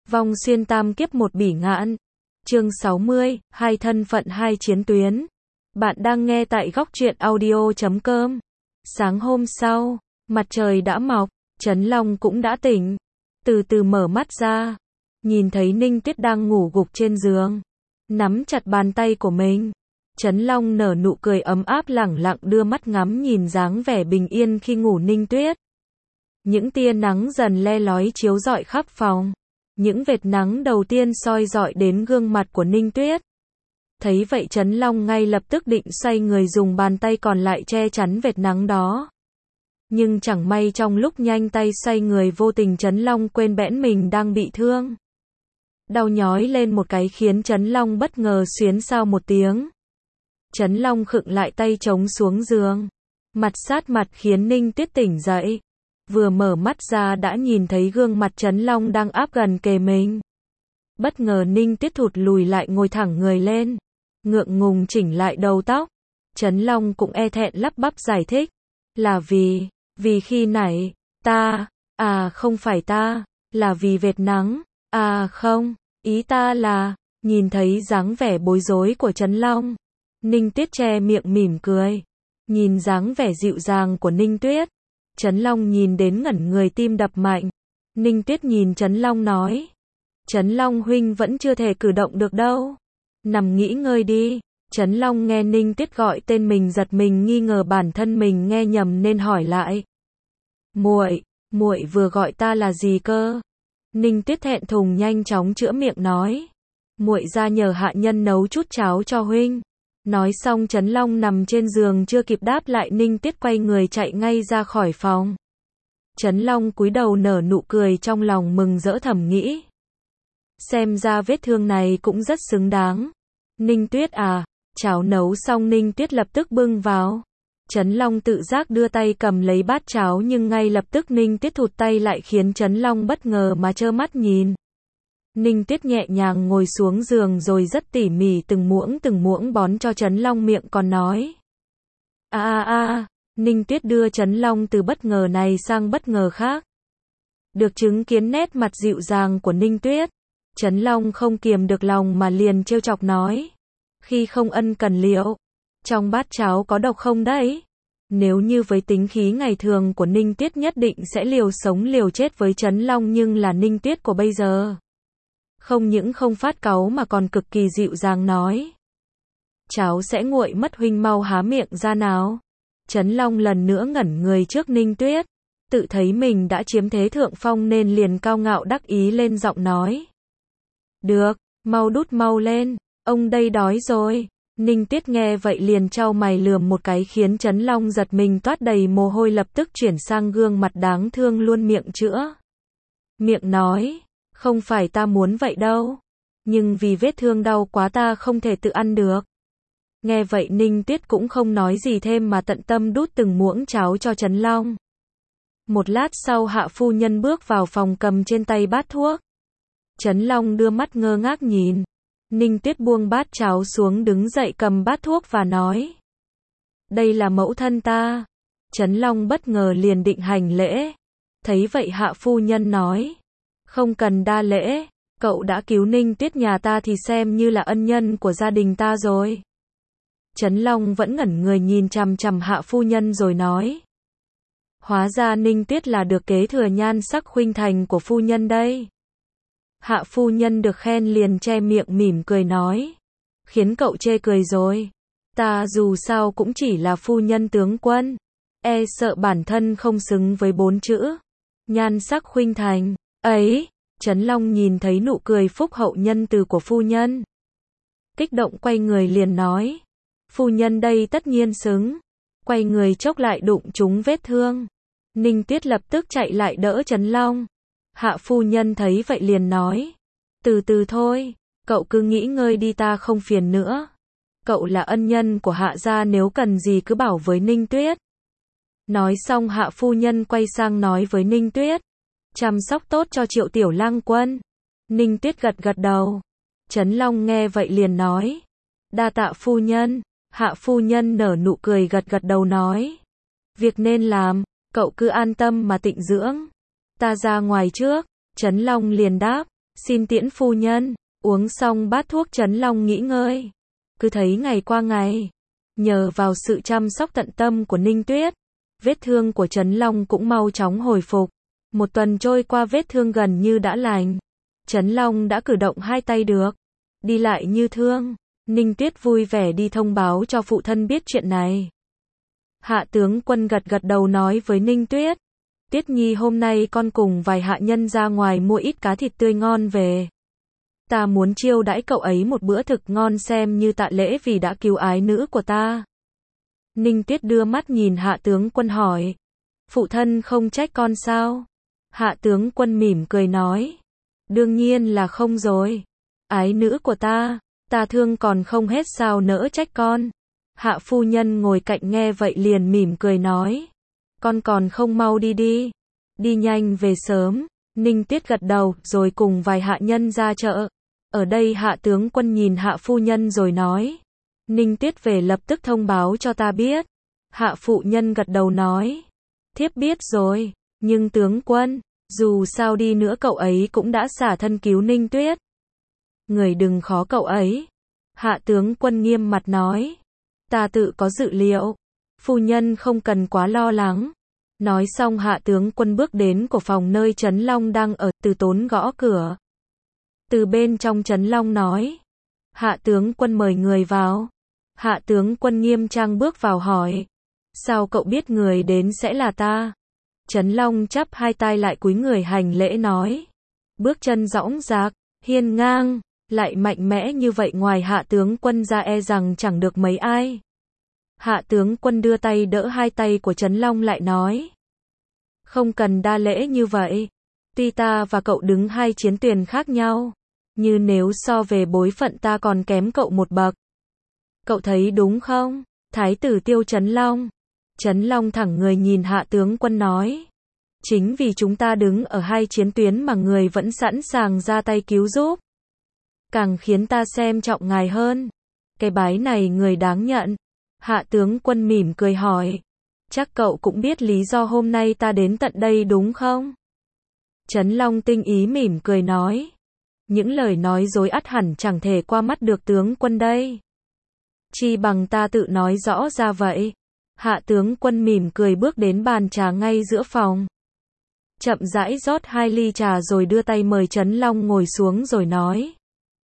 Vong xuyên tam kiếp một bỉ ngạn. Chương 60, hai thân phận hai chiến tuyến. Bạn đang nghe tại góc truyện audio.com. Sáng hôm sau, mặt trời đã mọc, Trấn Long cũng đã tỉnh. Từ từ mở mắt ra, nhìn thấy Ninh Tuyết đang ngủ gục trên giường, nắm chặt bàn tay của mình. Trấn Long nở nụ cười ấm áp, lẳng lặng đưa mắt ngắm nhìn dáng vẻ bình yên khi ngủ Ninh Tuyết. Những tia nắng dần le lói chiếu rọi khắp phòng. Những vệt nắng đầu tiên soi rọi đến gương mặt của Ninh Tuyết. Thấy vậy Trấn Long ngay lập tức định xoay người dùng bàn tay còn lại che chắn vệt nắng đó. Nhưng chẳng may trong lúc nhanh tay xoay người, vô tình Trấn Long quên bẽn mình đang bị thương. Đau nhói lên một cái khiến Trấn Long bất ngờ xuyến xao một tiếng. Trấn Long khựng lại, tay chống xuống giường, mặt sát mặt khiến Ninh Tuyết tỉnh dậy. Vừa mở mắt ra đã nhìn thấy gương mặt Trấn Long đang áp gần kề mình. Bất ngờ Ninh Tuyết thụt lùi lại, ngồi thẳng người lên, ngượng ngùng chỉnh lại đầu tóc. Trấn Long cũng e thẹn lắp bắp giải thích, là vì khi nãy, không phải ta, là vì vệt nắng, không, ý ta là, nhìn thấy dáng vẻ bối rối của Trấn Long. Ninh Tuyết che miệng mỉm cười, nhìn dáng vẻ dịu dàng của Ninh Tuyết. Trấn Long nhìn đến ngẩn người, tim đập mạnh. Ninh Tuyết nhìn Trấn Long nói, Trấn Long huynh vẫn chưa thể cử động được đâu, nằm nghỉ ngơi đi. Trấn Long nghe Ninh Tuyết gọi tên mình giật mình, nghi ngờ bản thân mình nghe nhầm nên hỏi lại, muội vừa gọi ta là gì cơ? Ninh Tuyết thẹn thùng nhanh chóng chữa miệng nói, muội ra nhờ hạ nhân nấu chút cháo cho huynh. Nói xong Trấn Long nằm trên giường chưa kịp đáp lại, Ninh Tuyết quay người chạy ngay ra khỏi phòng. Trấn Long cúi đầu nở nụ cười, trong lòng mừng rỡ thầm nghĩ, xem ra vết thương này cũng rất xứng đáng. Ninh Tuyết cháo nấu xong Ninh Tuyết lập tức bưng vào. Trấn Long tự giác đưa tay cầm lấy bát cháo, nhưng ngay lập tức Ninh Tuyết thụt tay lại khiến Trấn Long bất ngờ mà trơ mắt nhìn. Ninh Tuyết nhẹ nhàng ngồi xuống giường rồi rất tỉ mỉ từng muỗng bón cho Trấn Long, miệng còn nói Ninh Tuyết đưa Trấn Long từ bất ngờ này sang bất ngờ khác. Được chứng kiến nét mặt dịu dàng của Ninh Tuyết, Trấn Long không kiềm được lòng mà liền trêu chọc nói, khi không ân cần liệu, trong bát cháo có độc không đấy? Nếu như với tính khí ngày thường của Ninh Tuyết nhất định sẽ liều sống liều chết với Trấn Long, nhưng là Ninh Tuyết của bây giờ không những không phát cáu mà còn cực kỳ dịu dàng nói, cháo sẽ nguội mất, huynh mau há miệng ra nào. Trấn Long lần nữa ngẩn người trước Ninh Tuyết, tự thấy mình đã chiếm thế thượng phong nên liền cao ngạo đắc ý lên giọng nói, được, mau đút mau lên, ông đây đói rồi. Ninh Tuyết nghe vậy liền chau mày lườm một cái khiến Trấn Long giật mình toát đầy mồ hôi, lập tức chuyển sang gương mặt đáng thương luôn miệng chữa miệng nói, không phải ta muốn vậy đâu, nhưng vì vết thương đau quá ta không thể tự ăn được. Nghe vậy Ninh Tuyết cũng không nói gì thêm mà tận tâm đút từng muỗng cháo cho Trấn Long. Một lát sau hạ phu nhân bước vào phòng cầm trên tay bát thuốc. Trấn Long đưa mắt ngơ ngác nhìn. Ninh Tuyết buông bát cháo xuống, đứng dậy cầm bát thuốc và nói, đây là mẫu thân ta. Trấn Long bất ngờ liền định hành lễ. Thấy vậy hạ phu nhân nói, không cần đa lễ, cậu đã cứu Ninh Tuyết nhà ta thì xem như là ân nhân của gia đình ta rồi. Trấn Long vẫn ngẩn người nhìn chằm chằm hạ phu nhân rồi nói, hóa ra Ninh Tuyết là được kế thừa nhan sắc khuynh thành của phu nhân đây. Hạ phu nhân được khen liền che miệng mỉm cười nói, khiến cậu chê cười rồi. Ta dù sao cũng chỉ là phu nhân tướng quân, e sợ bản thân không xứng với 4 chữ nhan sắc khuynh thành ấy. Trấn Long nhìn thấy nụ cười phúc hậu nhân từ của phu nhân, kích động quay người liền nói, phu nhân đây tất nhiên xứng. Quay người chốc lại đụng trúng vết thương. Ninh Tuyết lập tức chạy lại đỡ Trấn Long. Hạ phu nhân thấy vậy liền nói, từ từ thôi, cậu cứ nghỉ ngơi đi, ta không phiền nữa. Cậu là ân nhân của hạ gia, nếu cần gì cứ bảo với Ninh Tuyết. Nói xong hạ phu nhân quay sang nói với Ninh Tuyết, chăm sóc tốt cho Triệu tiểu lang quân. Ninh Tuyết gật gật đầu. Trấn Long nghe vậy liền nói, đa tạ phu nhân. Hạ phu nhân nở nụ cười gật gật đầu nói, việc nên làm, cậu cứ an tâm mà tịnh dưỡng. Ta ra ngoài trước. Trấn Long liền đáp, Xin tiễn phu nhân. Uống xong bát thuốc Trấn Long nghỉ ngơi. Cứ thấy ngày qua ngày, nhờ vào sự chăm sóc tận tâm của Ninh Tuyết, vết thương của Trấn Long cũng mau chóng hồi phục. Một tuần trôi qua vết thương gần như đã lành. Trấn Long đã cử động hai tay được, đi lại như thường. Ninh Tuyết vui vẻ đi thông báo cho phụ thân biết chuyện này. Hạ tướng quân gật gật đầu nói với Ninh Tuyết, Tuyết Nhi hôm nay con cùng vài hạ nhân ra ngoài mua ít cá thịt tươi ngon về. Ta muốn chiêu đãi cậu ấy một bữa thực ngon xem như tạ lễ vì đã cứu ái nữ của ta. Ninh Tuyết đưa mắt nhìn hạ tướng quân hỏi, phụ thân không trách con sao? Hạ tướng quân mỉm cười nói, đương nhiên là không rồi. Ái nữ của ta thương còn không hết sao nỡ trách con. Hạ phu nhân ngồi cạnh nghe vậy liền mỉm cười nói, con còn không mau đi đi. Đi nhanh về sớm. Ninh Tuyết gật đầu rồi cùng vài hạ nhân ra chợ. Ở đây hạ tướng quân nhìn hạ phu nhân rồi nói, Ninh Tuyết về lập tức thông báo cho ta biết. Hạ phụ nhân gật đầu nói, thiếp biết rồi, nhưng tướng quân, dù sao đi nữa cậu ấy cũng đã xả thân cứu Ninh Tuyết. Người đừng khó cậu ấy. Hạ tướng quân nghiêm mặt nói, ta tự có dự liệu, phu nhân không cần quá lo lắng. Nói xong hạ tướng quân bước đến của phòng nơi Trấn Long đang ở, Từ Tốn gõ cửa. Từ bên trong Trấn Long nói, hạ tướng quân mời người vào. Hạ tướng quân nghiêm trang bước vào hỏi, sao cậu biết người đến sẽ là ta? Trấn Long chắp hai tay lại cúi người hành lễ nói, bước chân dõng dạc, hiên ngang, lại mạnh mẽ như vậy ngoài hạ tướng quân ra e rằng chẳng được mấy ai. Hạ tướng quân đưa tay đỡ hai tay của Trấn Long lại nói, không cần đa lễ như vậy. Tuy ta và cậu đứng hai chiến tuyển khác nhau, nhưng nếu so về bối phận ta còn kém cậu một bậc. Cậu thấy đúng không? Thái tử Tiêu Trấn Long. Trấn Long thẳng người nhìn hạ tướng quân nói, chính vì chúng ta đứng ở hai chiến tuyến mà người vẫn sẵn sàng ra tay cứu giúp, càng khiến ta xem trọng ngài hơn. Cái bái này người đáng nhận. Hạ tướng quân mỉm cười hỏi, chắc cậu cũng biết lý do hôm nay ta đến tận đây đúng không? Trấn Long tinh ý mỉm cười nói, những lời nói dối ắt hẳn chẳng thể qua mắt được tướng quân đây. Chi bằng ta tự nói rõ ra vậy. Hạ tướng quân mỉm cười bước đến bàn trà ngay giữa phòng. Chậm rãi rót hai ly trà rồi đưa tay mời Trấn Long ngồi xuống rồi nói,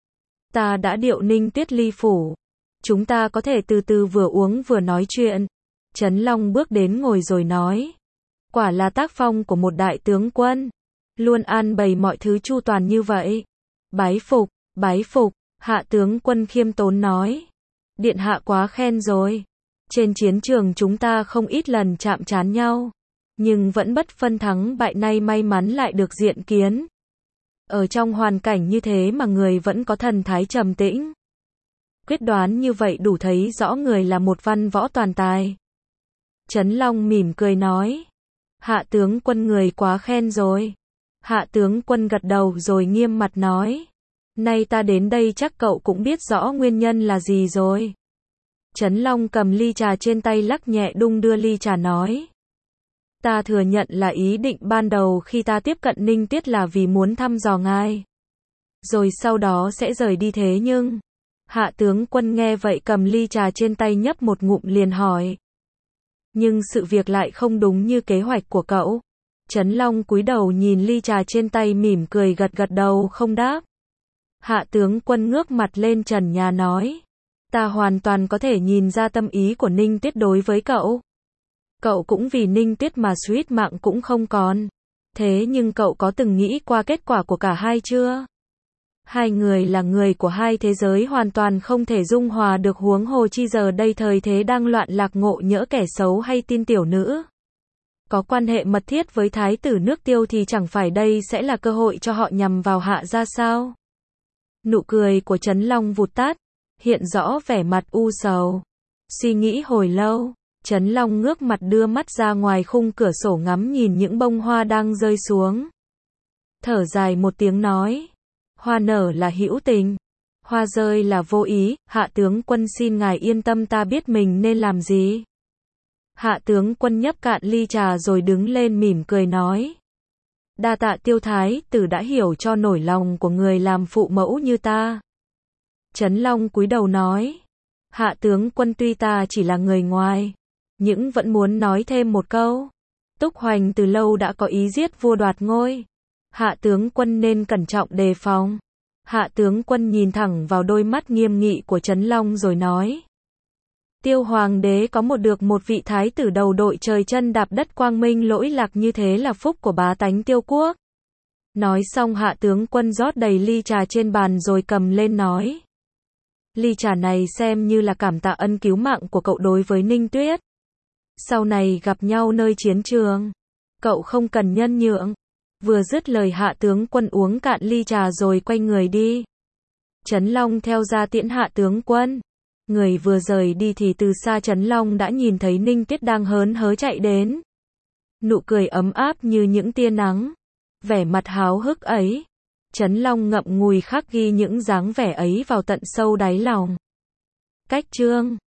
ta đã điệu Ninh Tuyết ly phủ. Chúng ta có thể từ từ vừa uống vừa nói chuyện. Trấn Long bước đến ngồi rồi nói, quả là tác phong của một đại tướng quân, luôn an bày mọi thứ chu toàn như vậy. Bái phục, bái phục. Hạ tướng quân khiêm tốn nói, điện hạ quá khen rồi. Trên chiến trường chúng ta không ít lần chạm trán nhau, nhưng vẫn bất phân thắng bại, nay may mắn lại được diện kiến. Ở trong hoàn cảnh như thế mà người vẫn có thần thái trầm tĩnh, quyết đoán như vậy đủ thấy rõ người là một văn võ toàn tài. Trấn Long mỉm cười nói, hạ tướng quân người quá khen rồi. Hạ tướng quân gật đầu rồi nghiêm mặt nói, nay ta đến đây chắc cậu cũng biết rõ nguyên nhân là gì rồi. Trấn Long cầm ly trà trên tay lắc nhẹ đung đưa ly trà nói, ta thừa nhận là ý định ban đầu khi ta tiếp cận Ninh Tuyết là vì muốn thăm dò ngài, rồi sau đó sẽ rời đi, thế nhưng... Hạ tướng quân nghe vậy cầm ly trà trên tay nhấp một ngụm liền hỏi, nhưng sự việc lại không đúng như kế hoạch của cậu. Trấn Long cúi đầu nhìn ly trà trên tay mỉm cười gật gật đầu không đáp. Hạ tướng quân ngước mặt lên trần nhà nói, ta hoàn toàn có thể nhìn ra tâm ý của Ninh Tuyết đối với cậu. Cậu cũng vì Ninh Tuyết mà suýt mạng cũng không còn. Thế nhưng cậu có từng nghĩ qua kết quả của cả hai chưa? Hai người là người của hai thế giới hoàn toàn không thể dung hòa được, huống hồ chi giờ đây thời thế đang loạn lạc, ngộ nhỡ kẻ xấu hay tin tiểu nữ có quan hệ mật thiết với thái tử nước Tiêu thì chẳng phải đây sẽ là cơ hội cho họ nhằm vào hạ ra sao? Nụ cười của Trấn Long vụt tắt, hiện rõ vẻ mặt u sầu. Suy nghĩ hồi lâu, Trấn Long ngước mặt đưa mắt ra ngoài khung cửa sổ ngắm nhìn những bông hoa đang rơi xuống. Thở dài một tiếng nói, hoa nở là hữu tình, hoa rơi là vô ý. Hạ tướng quân xin ngài yên tâm, ta biết mình nên làm gì. Hạ tướng quân nhấp cạn ly trà rồi đứng lên mỉm cười nói, Đa tạ Tiêu thái tử đã hiểu cho nỗi lòng của người làm phụ mẫu như ta. Trấn Long cúi đầu nói. Hạ tướng quân tuy ta chỉ là người ngoài, nhưng vẫn muốn nói thêm một câu. Túc Hoành từ lâu đã có ý giết vua đoạt ngôi. Hạ tướng quân nên cẩn trọng đề phòng. Hạ tướng quân nhìn thẳng vào đôi mắt nghiêm nghị của Trấn Long rồi nói. Tiêu hoàng đế có được một vị thái tử đầu đội trời chân đạp đất quang minh lỗi lạc như thế là phúc của bá tánh Tiêu quốc. Nói xong hạ tướng quân rót đầy ly trà trên bàn rồi cầm lên nói. Ly trà này xem như là cảm tạ ân cứu mạng của cậu đối với Ninh Tuyết. Sau này gặp nhau nơi chiến trường, cậu không cần nhân nhượng. Vừa dứt lời hạ tướng quân uống cạn ly trà rồi quay người đi. Trấn Long theo ra tiễn hạ tướng quân. Người vừa rời đi thì từ xa Trấn Long đã nhìn thấy Ninh Tuyết đang hớn hớ chạy đến. Nụ cười ấm áp như những tia nắng. Vẻ mặt háo hức ấy. Trấn Long ngậm ngùi khắc ghi những dáng vẻ ấy vào tận sâu đáy lòng. Cách chương